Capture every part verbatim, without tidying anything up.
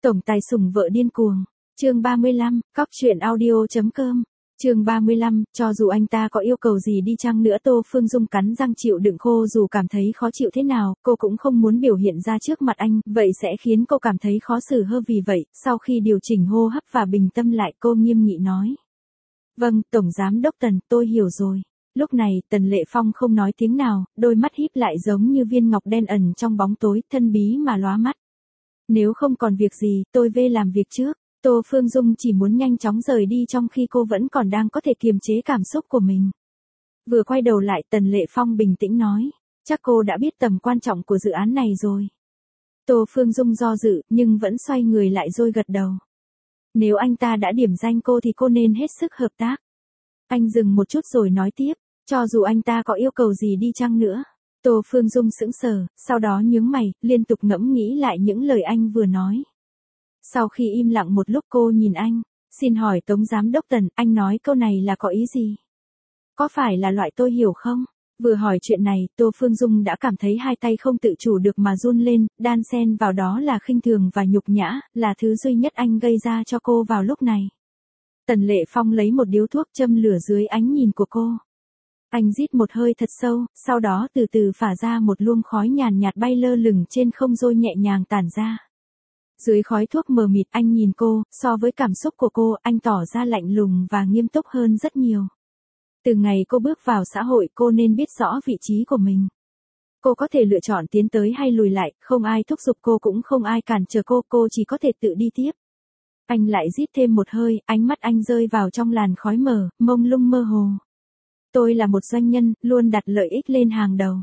Tổng tài sủng vợ điên cuồng. Chương ba mươi lăm, cóc truyện audio chấm com. Chương ba mươi lăm, cho dù anh ta có yêu cầu gì đi chăng nữa Tô Phương Dung cắn răng chịu đựng cô dù cảm thấy khó chịu thế nào, cô cũng không muốn biểu hiện ra trước mặt anh, vậy sẽ khiến cô cảm thấy khó xử hơn vì vậy, sau khi điều chỉnh hô hấp và bình tâm lại cô nghiêm nghị nói. Vâng, Tổng Giám Đốc Tần, tôi hiểu rồi. Lúc này, Tần Lệ Phong không nói tiếng nào, đôi mắt híp lại giống như viên ngọc đen ẩn trong bóng tối, thân bí mà lóa mắt. Nếu không còn việc gì, tôi về làm việc trước. Tô Phương Dung chỉ muốn nhanh chóng rời đi trong khi cô vẫn còn đang có thể kiềm chế cảm xúc của mình. Vừa quay đầu lại Tần Lệ Phong bình tĩnh nói, chắc cô đã biết tầm quan trọng của dự án này rồi. Tô Phương Dung do dự, nhưng vẫn xoay người lại rồi gật đầu. Nếu anh ta đã điểm danh cô thì cô nên hết sức hợp tác. Anh dừng một chút rồi nói tiếp, cho dù anh ta có yêu cầu gì đi chăng nữa. Tô Phương Dung sững sờ, sau đó nhướng mày, liên tục ngẫm nghĩ lại những lời anh vừa nói. Sau khi im lặng một lúc cô nhìn anh, xin hỏi Tống Giám Đốc Tần, anh nói câu này là có ý gì? Có phải là loại tôi hiểu không? Vừa hỏi chuyện này, Tô Phương Dung đã cảm thấy hai tay không tự chủ được mà run lên, đan xen vào đó là khinh thường và nhục nhã, là thứ duy nhất anh gây ra cho cô vào lúc này. Tần Lệ Phong lấy một điếu thuốc châm lửa dưới ánh nhìn của cô. Anh rít một hơi thật sâu, sau đó từ từ phả ra một luồng khói nhàn nhạt bay lơ lửng trên không rồi nhẹ nhàng tản ra. Dưới khói thuốc mờ mịt anh nhìn cô, so với cảm xúc của cô, anh tỏ ra lạnh lùng và nghiêm túc hơn rất nhiều. Từ ngày cô bước vào xã hội cô nên biết rõ vị trí của mình. Cô có thể lựa chọn tiến tới hay lùi lại, không ai thúc giục cô cũng không ai cản trở cô, cô chỉ có thể tự đi tiếp. Anh lại rít thêm một hơi, ánh mắt anh rơi vào trong làn khói mờ, mông lung mơ hồ. Tôi là một doanh nhân, luôn đặt lợi ích lên hàng đầu.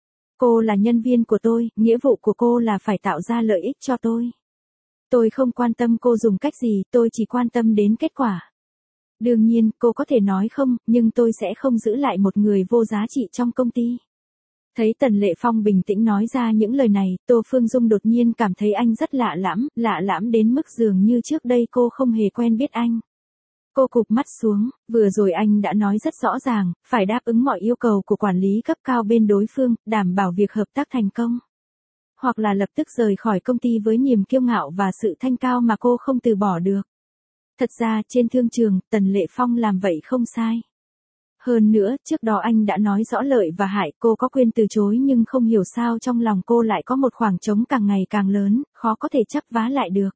Cô là nhân viên của tôi, nghĩa vụ của cô là phải tạo ra lợi ích cho tôi. Tôi không quan tâm cô dùng cách gì, tôi chỉ quan tâm đến kết quả. Đương nhiên, cô có thể nói không, nhưng tôi sẽ không giữ lại một người vô giá trị trong công ty. Thấy Tần Lệ Phong bình tĩnh nói ra những lời này, Tô Phương Dung đột nhiên cảm thấy anh rất lạ lẫm, lạ lẫm đến mức dường như trước đây cô không hề quen biết anh. Cô cụp mắt xuống, vừa rồi anh đã nói rất rõ ràng, phải đáp ứng mọi yêu cầu của quản lý cấp cao bên đối phương, đảm bảo việc hợp tác thành công. Hoặc là lập tức rời khỏi công ty với niềm kiêu ngạo và sự thanh cao mà cô không từ bỏ được. Thật ra, trên thương trường, Tần Lệ Phong làm vậy không sai. Hơn nữa, trước đó anh đã nói rõ lợi và hại, cô có quyền từ chối nhưng không hiểu sao trong lòng cô lại có một khoảng trống càng ngày càng lớn, khó có thể chắp vá lại được.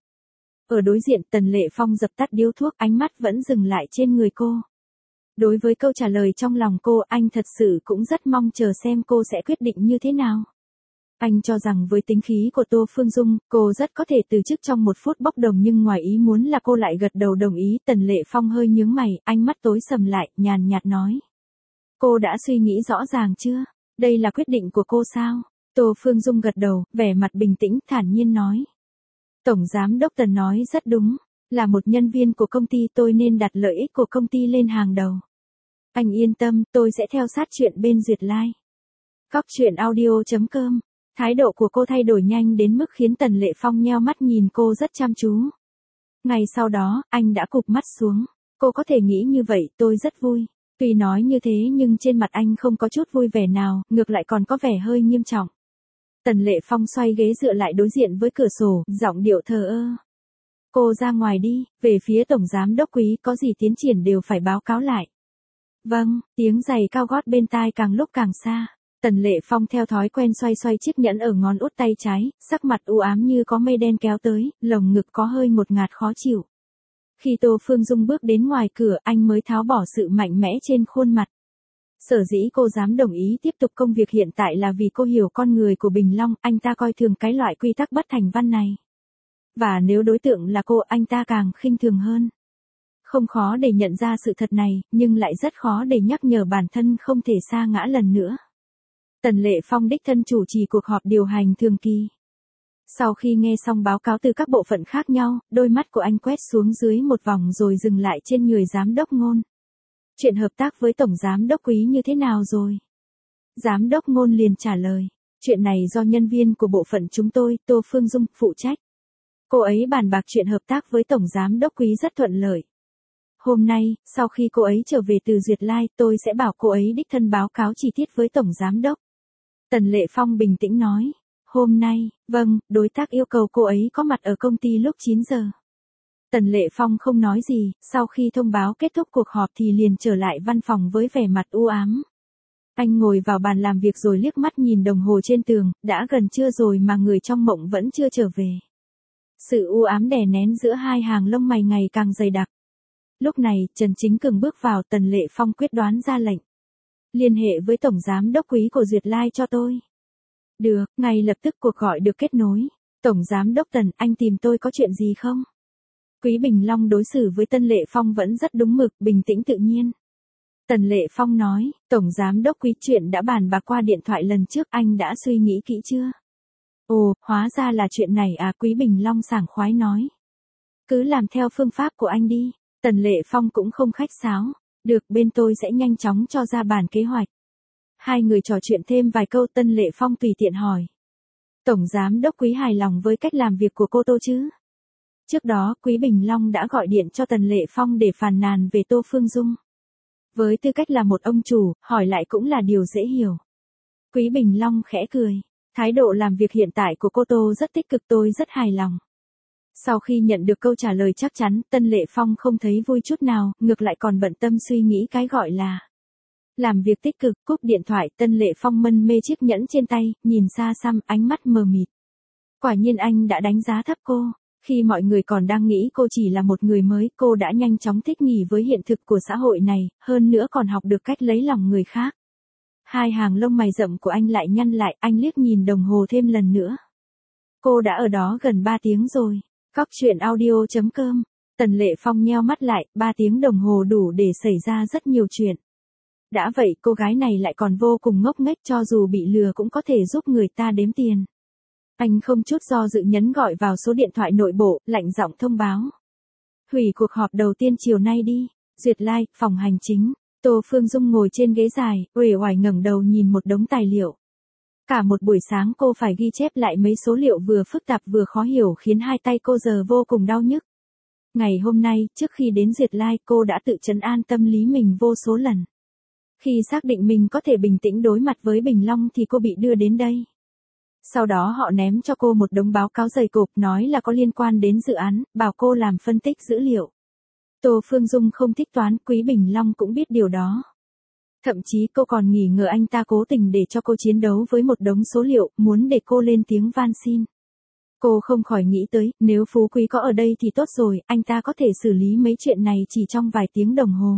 Ở đối diện Tần Lệ Phong dập tắt điếu thuốc, ánh mắt vẫn dừng lại trên người cô. Đối với câu trả lời trong lòng cô, anh thật sự cũng rất mong chờ xem cô sẽ quyết định như thế nào. Anh cho rằng với tính khí của Tô Phương Dung, cô rất có thể từ chức trong một phút bốc đồng nhưng ngoài ý muốn là cô lại gật đầu đồng ý. Tần Lệ Phong hơi nhướng mày, ánh mắt tối sầm lại, nhàn nhạt nói. Cô đã suy nghĩ rõ ràng chưa? Đây là quyết định của cô sao? Tô Phương Dung gật đầu, vẻ mặt bình tĩnh, thản nhiên nói. Tổng Giám Đốc Tần nói rất đúng, là một nhân viên của công ty tôi nên đặt lợi ích của công ty lên hàng đầu. Anh yên tâm, tôi sẽ theo sát chuyện bên Duyệt Lai. Cóc truyện audio chấm com. Thái độ của cô thay đổi nhanh đến mức khiến Tần Lệ Phong nheo mắt nhìn cô rất chăm chú. Ngày sau đó, anh đã cụp mắt xuống. Cô có thể nghĩ như vậy, tôi rất vui. Tuy nói như thế nhưng trên mặt anh không có chút vui vẻ nào, ngược lại còn có vẻ hơi nghiêm trọng. Tần Lệ Phong xoay ghế dựa lại đối diện với cửa sổ, giọng điệu thờ ơ. Cô ra ngoài đi, về phía Tổng Giám Đốc Quý có gì tiến triển đều phải báo cáo lại. Vâng, tiếng giày cao gót bên tai càng lúc càng xa. Tần Lệ Phong theo thói quen xoay xoay chiếc nhẫn ở ngón út tay trái, sắc mặt u ám như có mây đen kéo tới, lồng ngực có hơi ngột ngạt khó chịu. Khi Tô Phương Dung bước đến ngoài cửa, anh mới tháo bỏ sự mạnh mẽ trên khuôn mặt. Sở dĩ cô dám đồng ý tiếp tục công việc hiện tại là vì cô hiểu con người của Bình Long, anh ta coi thường cái loại quy tắc bất thành văn này. Và nếu đối tượng là cô, anh ta càng khinh thường hơn. Không khó để nhận ra sự thật này, nhưng lại rất khó để nhắc nhở bản thân không thể sa ngã lần nữa. Tần Lệ Phong đích thân chủ trì cuộc họp điều hành thường kỳ. Sau khi nghe xong báo cáo từ các bộ phận khác nhau, đôi mắt của anh quét xuống dưới một vòng rồi dừng lại trên người giám đốc Ngôn. Chuyện hợp tác với Tổng Giám Đốc Quý như thế nào rồi? Giám đốc Ngôn liền trả lời. Chuyện này do nhân viên của bộ phận chúng tôi, Tô Phương Dung, phụ trách. Cô ấy bàn bạc chuyện hợp tác với Tổng Giám Đốc Quý rất thuận lợi. Hôm nay, sau khi cô ấy trở về từ Duyệt Lai, tôi sẽ bảo cô ấy đích thân báo cáo chi tiết với Tổng Giám Đốc. Tần Lệ Phong bình tĩnh nói. hôm nay, vâng, đối tác yêu cầu cô ấy có mặt ở công ty lúc chín giờ. Tần Lệ Phong không nói gì, sau khi thông báo kết thúc cuộc họp thì liền trở lại văn phòng với vẻ mặt u ám. Anh ngồi vào bàn làm việc rồi liếc mắt nhìn đồng hồ trên tường, đã gần trưa rồi mà người trong mộng vẫn chưa trở về. Sự u ám đè nén giữa hai hàng lông mày ngày càng dày đặc. Lúc này, Trần Chính Cường bước vào, Tần Lệ Phong quyết đoán ra lệnh. Liên hệ với Tổng Giám Đốc Quý của Duyệt Lai cho tôi. Được, ngay lập tức cuộc gọi được kết nối. Tổng Giám Đốc Tần, anh tìm tôi có chuyện gì không? Quý Bình Long đối xử với Tân Lệ Phong vẫn rất đúng mực, bình tĩnh tự nhiên. Tần Lệ Phong nói, Tổng Giám Đốc Quý, chuyện đã bàn bạc qua điện thoại lần trước, anh đã suy nghĩ kỹ chưa? Ồ, hóa ra là chuyện này à, Quý Bình Long sảng khoái nói. Cứ làm theo phương pháp của anh đi. Tần Lệ Phong cũng không khách sáo. Được, bên tôi sẽ nhanh chóng cho ra bản kế hoạch. Hai người trò chuyện thêm vài câu, Tân Lệ Phong tùy tiện hỏi. Tổng Giám Đốc Quý hài lòng với cách làm việc của cô Tô chứ? Trước đó, Quý Bình Long đã gọi điện cho Tần Lệ Phong để phàn nàn về Tô Phương Dung. Với tư cách là một ông chủ, hỏi lại cũng là điều dễ hiểu. Quý Bình Long khẽ cười. Thái độ làm việc hiện tại của cô Tô rất tích cực, tôi rất hài lòng. Sau khi nhận được câu trả lời chắc chắn, Tân Lệ Phong không thấy vui chút nào, ngược lại còn bận tâm suy nghĩ cái gọi là làm việc tích cực. Cúp điện thoại, Tân Lệ Phong mân mê chiếc nhẫn trên tay, nhìn xa xăm, ánh mắt mờ mịt. Quả nhiên anh đã đánh giá thấp cô. Khi mọi người còn đang nghĩ cô chỉ là một người mới, cô đã nhanh chóng thích nghi với hiện thực của xã hội này, hơn nữa còn học được cách lấy lòng người khác. Hai hàng lông mày rậm của anh lại nhăn lại, anh liếc nhìn đồng hồ thêm lần nữa. Cô đã ở đó gần ba tiếng rồi. Cóc truyện audio chấm com. Tần Lệ Phong nheo mắt lại, ba tiếng đồng hồ đủ để xảy ra rất nhiều chuyện. Đã vậy cô gái này lại còn vô cùng ngốc nghếch, cho dù bị lừa cũng có thể giúp người ta đếm tiền. Anh không chút do dự nhấn gọi vào số điện thoại nội bộ, lạnh giọng thông báo. Hủy cuộc họp đầu tiên chiều nay đi. Duyệt Lai, phòng hành chính. Tô Phương Dung ngồi trên ghế dài, uể oải ngẩng đầu nhìn một đống tài liệu. Cả một buổi sáng cô phải ghi chép lại mấy số liệu vừa phức tạp vừa khó hiểu khiến hai tay cô giờ vô cùng đau nhức. Ngày hôm nay, trước khi đến Duyệt Lai, cô đã tự trấn an tâm lý mình vô số lần. Khi xác định mình có thể bình tĩnh đối mặt với Bình Long thì cô bị đưa đến đây. Sau đó họ ném cho cô một đống báo cáo dày cộp nói là có liên quan đến dự án, bảo cô làm phân tích dữ liệu. Tô Phương Dung không thích toán, Quý Bình Long cũng biết điều đó. Thậm chí cô còn nghi ngờ anh ta cố tình để cho cô chiến đấu với một đống số liệu, muốn để cô lên tiếng van xin. Cô không khỏi nghĩ tới, nếu Phú Quý có ở đây thì tốt rồi, anh ta có thể xử lý mấy chuyện này chỉ trong vài tiếng đồng hồ.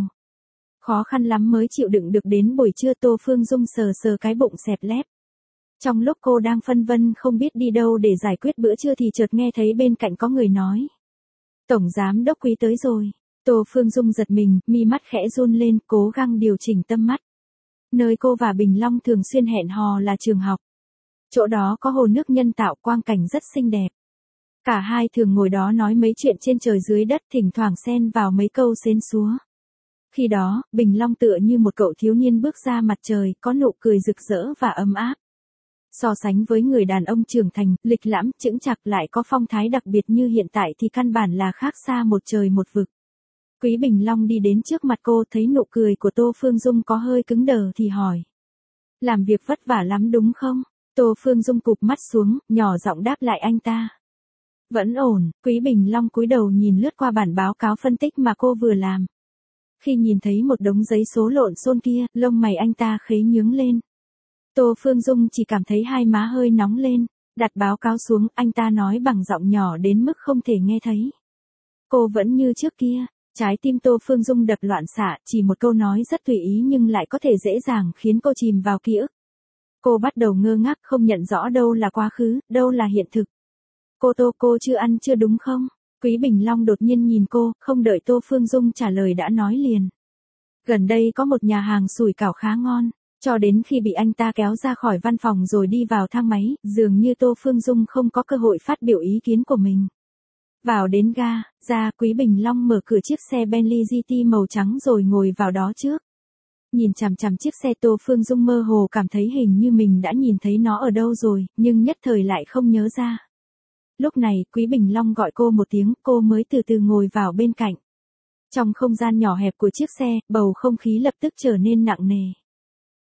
Khó khăn lắm mới chịu đựng được đến buổi trưa. Tô Phương Dung sờ sờ cái bụng xẹp lép. Trong lúc cô đang phân vân không biết đi đâu để giải quyết bữa trưa thì chợt nghe thấy bên cạnh có người nói. Tổng Giám Đốc Quý tới rồi. Tô Phương Dung giật mình, mi mắt khẽ run lên, cố gắng điều chỉnh tâm mắt. Nơi cô và Bình Long thường xuyên hẹn hò là trường học. Chỗ đó có hồ nước nhân tạo, quang cảnh rất xinh đẹp. Cả hai thường ngồi đó nói mấy chuyện trên trời dưới đất, thỉnh thoảng xen vào mấy câu xến xúa. Khi đó, Bình Long tựa như một cậu thiếu niên bước ra mặt trời, có nụ cười rực rỡ và ấm áp. So sánh với người đàn ông trưởng thành, lịch lãm, chững chạc lại có phong thái đặc biệt như hiện tại thì căn bản là khác xa một trời một vực. Quý Bình Long đi đến trước mặt cô, thấy nụ cười của Tô Phương Dung có hơi cứng đờ thì hỏi. Làm việc vất vả lắm đúng không? Tô Phương Dung cụp mắt xuống, nhỏ giọng đáp lại anh ta. Vẫn ổn. Quý Bình Long cúi đầu nhìn lướt qua bản báo cáo phân tích mà cô vừa làm. Khi nhìn thấy một đống giấy số lộn xộn kia, lông mày anh ta khế nhướng lên. Tô Phương Dung chỉ cảm thấy hai má hơi nóng lên, đặt báo cáo xuống, anh ta nói bằng giọng nhỏ đến mức không thể nghe thấy. Cô vẫn như trước kia. Trái tim Tô Phương Dung đập loạn xạ, chỉ một câu nói rất tùy ý nhưng lại có thể dễ dàng khiến cô chìm vào ký ức. Cô bắt đầu ngơ ngác, không nhận rõ đâu là quá khứ, đâu là hiện thực. Cô Tô, cô chưa ăn chưa đúng không? Quý Bình Long đột nhiên nhìn cô, không đợi Tô Phương Dung trả lời đã nói liền. Gần đây có một nhà hàng sủi cảo khá ngon, cho đến khi bị anh ta kéo ra khỏi văn phòng rồi đi vào thang máy, dường như Tô Phương Dung không có cơ hội phát biểu ý kiến của mình. Vào đến ga, ra, Quý Bình Long mở cửa chiếc xe Bentley giê tê màu trắng rồi ngồi vào đó trước. Nhìn chằm chằm chiếc xe, Tô Phương Dung mơ hồ cảm thấy hình như mình đã nhìn thấy nó ở đâu rồi, nhưng nhất thời lại không nhớ ra. Lúc này, Quý Bình Long gọi cô một tiếng, cô mới từ từ ngồi vào bên cạnh. Trong không gian nhỏ hẹp của chiếc xe, bầu không khí lập tức trở nên nặng nề.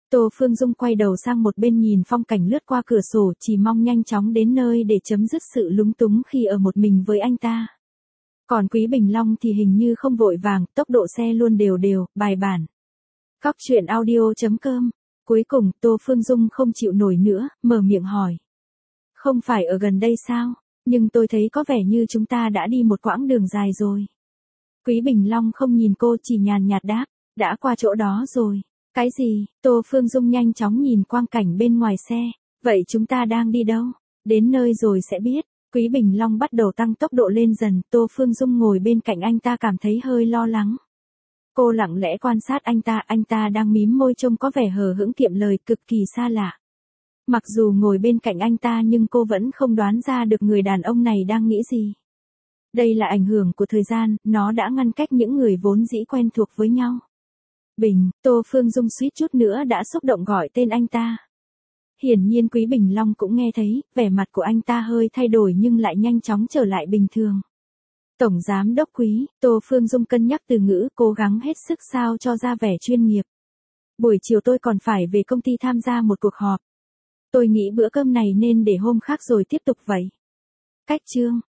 Tô Phương Dung quay đầu sang một bên nhìn phong cảnh lướt qua cửa sổ, chỉ mong nhanh chóng đến nơi để chấm dứt sự lúng túng khi ở một mình với anh ta. Còn Quý Bình Long thì hình như không vội vàng, tốc độ xe luôn đều đều, bài bản. Cóc truyện audio chấm com. Cuối cùng, Tô Phương Dung không chịu nổi nữa, mở miệng hỏi. Không phải ở gần đây sao? Nhưng tôi thấy có vẻ như chúng ta đã đi một quãng đường dài rồi. Quý Bình Long không nhìn cô, chỉ nhàn nhạt đáp. Đã qua chỗ đó rồi. Cái gì? Tô Phương Dung nhanh chóng nhìn quang cảnh bên ngoài xe. Vậy chúng ta đang đi đâu? Đến nơi rồi sẽ biết. Quý Bình Long bắt đầu tăng tốc độ lên dần. Tô Phương Dung ngồi bên cạnh anh ta cảm thấy hơi lo lắng. Cô lặng lẽ quan sát anh ta, anh ta đang mím môi trông có vẻ hờ hững kiệm lời, cực kỳ xa lạ. Mặc dù ngồi bên cạnh anh ta nhưng cô vẫn không đoán ra được người đàn ông này đang nghĩ gì. Đây là ảnh hưởng của thời gian, nó đã ngăn cách những người vốn dĩ quen thuộc với nhau. Bình, Tô Phương Dung suýt chút nữa đã xúc động gọi tên anh ta. Hiển nhiên Quý Bình Long cũng nghe thấy, vẻ mặt của anh ta hơi thay đổi nhưng lại nhanh chóng trở lại bình thường. Tổng Giám Đốc Quý, Tô Phương Dung cân nhắc từ ngữ, cố gắng hết sức sao cho ra vẻ chuyên nghiệp. Buổi chiều tôi còn phải về công ty tham gia một cuộc họp. Tôi nghĩ bữa cơm này nên để hôm khác rồi tiếp tục vậy. Cách chương.